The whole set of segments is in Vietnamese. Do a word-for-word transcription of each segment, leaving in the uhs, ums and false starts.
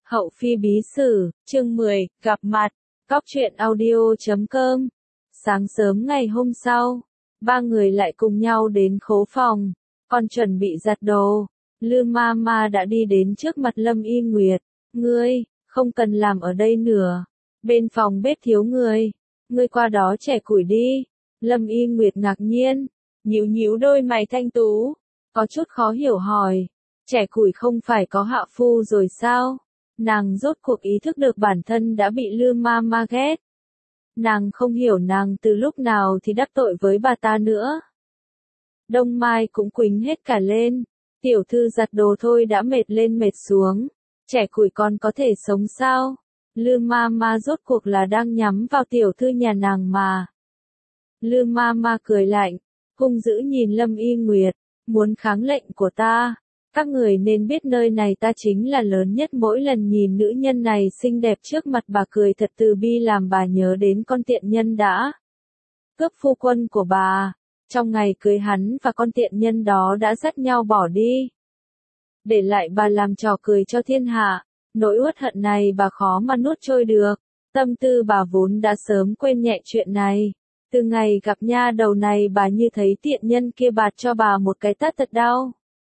Hậu phi bí sử, chương mười, gặp mặt, cóc truyện audio chấm com. Sáng sớm ngày hôm sau, ba người lại cùng nhau đến khố phòng, còn chuẩn bị giặt đồ. Lư ma ma đã đi đến trước mặt Lâm Y Nguyệt. Ngươi, không cần làm ở đây nữa. Bên phòng bếp thiếu người. Ngươi qua đó chẻ củi đi. Lâm Y Nguyệt ngạc nhiên, nhíu nhíu đôi mày thanh tú, có chút khó hiểu hỏi. Chẻ củi không phải có hạ phu rồi sao? Nàng rốt cuộc ý thức được bản thân đã bị Lư ma ma ghét. Nàng không hiểu nàng từ lúc nào thì đắc tội với bà ta nữa. Đông Mai cũng quính hết cả lên. Tiểu thư giặt đồ thôi đã mệt lên mệt xuống. Chẻ củi còn có thể sống sao? Lư ma ma rốt cuộc là đang nhắm vào tiểu thư nhà nàng mà. Lư ma ma cười lạnh, hung dữ nhìn Lâm Y Nguyệt, muốn kháng lệnh của ta. Các người nên biết nơi này ta chính là lớn nhất, mỗi lần nhìn nữ nhân này xinh đẹp trước mặt bà cười thật từ bi làm bà nhớ đến con tiện nhân đã cướp phu quân của bà. Trong ngày cưới hắn và con tiện nhân đó đã dắt nhau bỏ đi. Để lại bà làm trò cười cho thiên hạ, nỗi uất hận này bà khó mà nuốt trôi được. Tâm tư bà vốn đã sớm quên nhẹ chuyện này. Từ ngày gặp nha đầu này bà như thấy tiện nhân kia bạt cho bà một cái tát thật đau.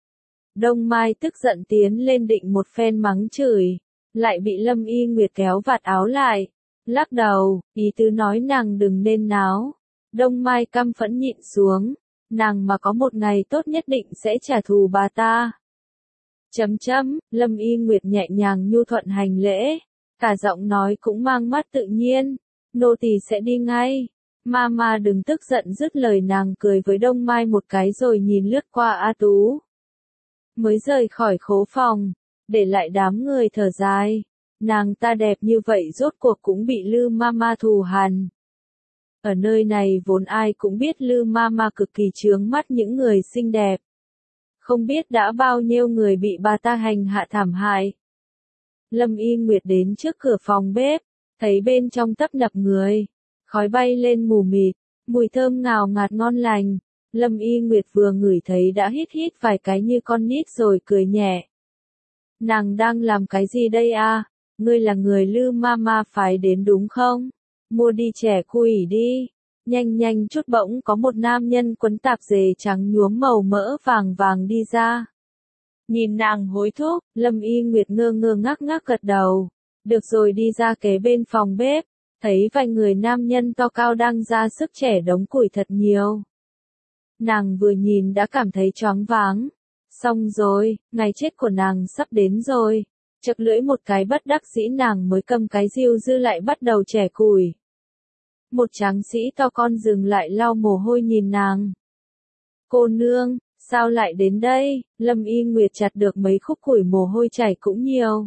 Đông Mai tức giận tiến lên định một phen mắng chửi, lại bị Lâm Y Nguyệt kéo vạt áo lại, lắc đầu, ý tứ nói nàng đừng nên náo. Đông Mai căm phẫn nhịn xuống, nàng mà có một ngày tốt nhất định sẽ trả thù bà ta. Chấm chấm, Lâm Y Nguyệt nhẹ nhàng nhu thuận hành lễ, cả giọng nói cũng mang mắt tự nhiên, nô tỳ sẽ đi ngay. Mama đừng tức giận, dứt lời nàng cười với Đông Mai một cái rồi nhìn lướt qua A Tú. Mới rời khỏi khố phòng, để lại đám người thở dài. Nàng ta đẹp như vậy rốt cuộc cũng bị Lư Mama thù hằn. Ở nơi này vốn ai cũng biết Lư Mama cực kỳ chướng mắt những người xinh đẹp. Không biết đã bao nhiêu người bị bà ta hành hạ thảm hại. Lâm Y Nguyệt đến trước cửa phòng bếp, thấy bên trong tấp nập người, khói bay lên mù mịt, mùi thơm ngào ngạt ngon lành. Lâm Y Nguyệt vừa ngửi thấy đã hít hít vài cái như con nít rồi cười nhẹ. Nàng đang làm cái gì đây à? Ngươi là người Lư Mama phái đến đúng không? Mua đi chẻ củi đi. Nhanh nhanh chút bỗng có một nam nhân quấn tạp dề trắng nhuốm màu mỡ vàng vàng đi ra. Nhìn nàng hối thúc, Lâm Y Nguyệt ngơ ngơ ngác ngác gật đầu. Được rồi, đi ra kế bên phòng bếp, thấy vài người nam nhân to cao đang ra sức chẻ đống củi thật nhiều. Nàng vừa nhìn đã cảm thấy choáng váng. Xong rồi, ngày chết của nàng sắp đến rồi. Chật lưỡi một cái bất đắc dĩ nàng mới cầm cái rìu dư lại bắt đầu chẻ củi. Một tráng sĩ to con dừng lại lau mồ hôi nhìn nàng. Cô nương, sao lại đến đây? Lâm Y Nguyệt chặt được mấy khúc củi mồ hôi chảy cũng nhiều.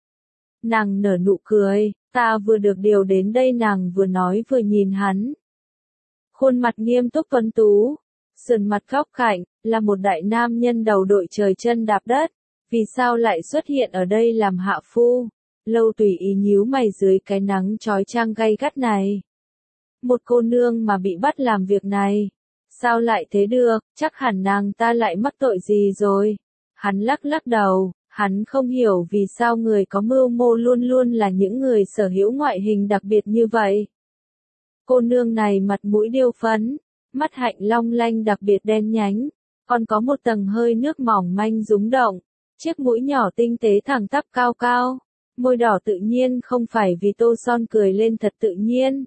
Nàng nở nụ cười, ta vừa được điều đến đây, nàng vừa nói vừa nhìn hắn. Khuôn mặt nghiêm túc tuấn tú. Sườn mặt góc cạnh, là một đại nam nhân đầu đội trời chân đạp đất. Vì sao lại xuất hiện ở đây làm hạ phu? Lâu tùy ý nhíu mày dưới cái nắng chói chang gay gắt này. Một cô nương mà bị bắt làm việc này. Sao lại thế được, chắc hẳn nàng ta lại mắc tội gì rồi. Hắn lắc lắc đầu, hắn không hiểu vì sao người có mưu mô luôn luôn là những người sở hữu ngoại hình đặc biệt như vậy. Cô nương này mặt mũi điêu phấn. Mắt hạnh long lanh đặc biệt đen nhánh, còn có một tầng hơi nước mỏng manh rúng động, chiếc mũi nhỏ tinh tế thẳng tắp cao cao, môi đỏ tự nhiên không phải vì tô son cười lên thật tự nhiên.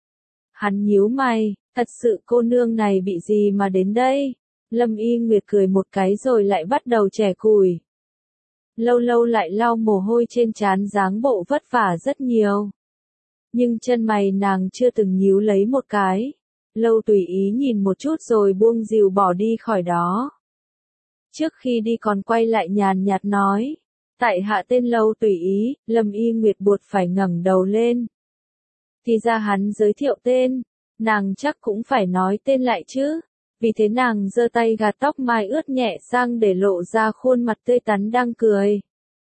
Hắn nhíu mày, thật sự cô nương này bị gì mà đến đây? Lâm Y Nguyệt cười một cái rồi lại bắt đầu chẻ củi. Lâu lâu lại lau mồ hôi trên trán, dáng bộ vất vả rất nhiều. Nhưng chân mày nàng chưa từng nhíu lấy một cái. Lâu tùy ý nhìn một chút rồi buông rìu bỏ đi khỏi đó. Trước khi đi còn quay lại nhàn nhạt nói. Tại hạ tên Lâu tùy ý. Lâm Y Nguyệt buộc phải ngẩng đầu lên. Thì ra hắn giới thiệu tên. Nàng chắc cũng phải nói tên lại chứ. Vì thế nàng giơ tay gạt tóc mai ướt nhẹ sang để lộ ra khuôn mặt tươi tắn đang cười.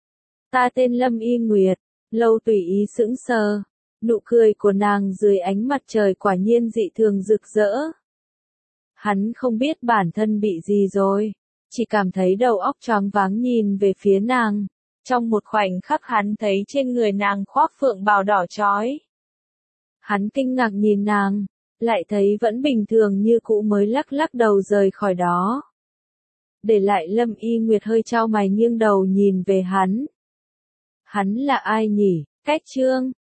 Ta tên Lâm Y Nguyệt. Lâu tùy ý sững sờ. Nụ cười của nàng dưới ánh mặt trời quả nhiên dị thường rực rỡ. Hắn không biết bản thân bị gì rồi, chỉ cảm thấy đầu óc choáng váng nhìn về phía nàng. Trong một khoảnh khắc hắn thấy trên người nàng khoác phượng bào đỏ chói. Hắn kinh ngạc nhìn nàng, lại thấy vẫn bình thường như cũ mới lắc lắc đầu rời khỏi đó. Để lại Lâm Y Nguyệt hơi chau mày nghiêng đầu nhìn về hắn. Hắn là ai nhỉ? Cách Trương,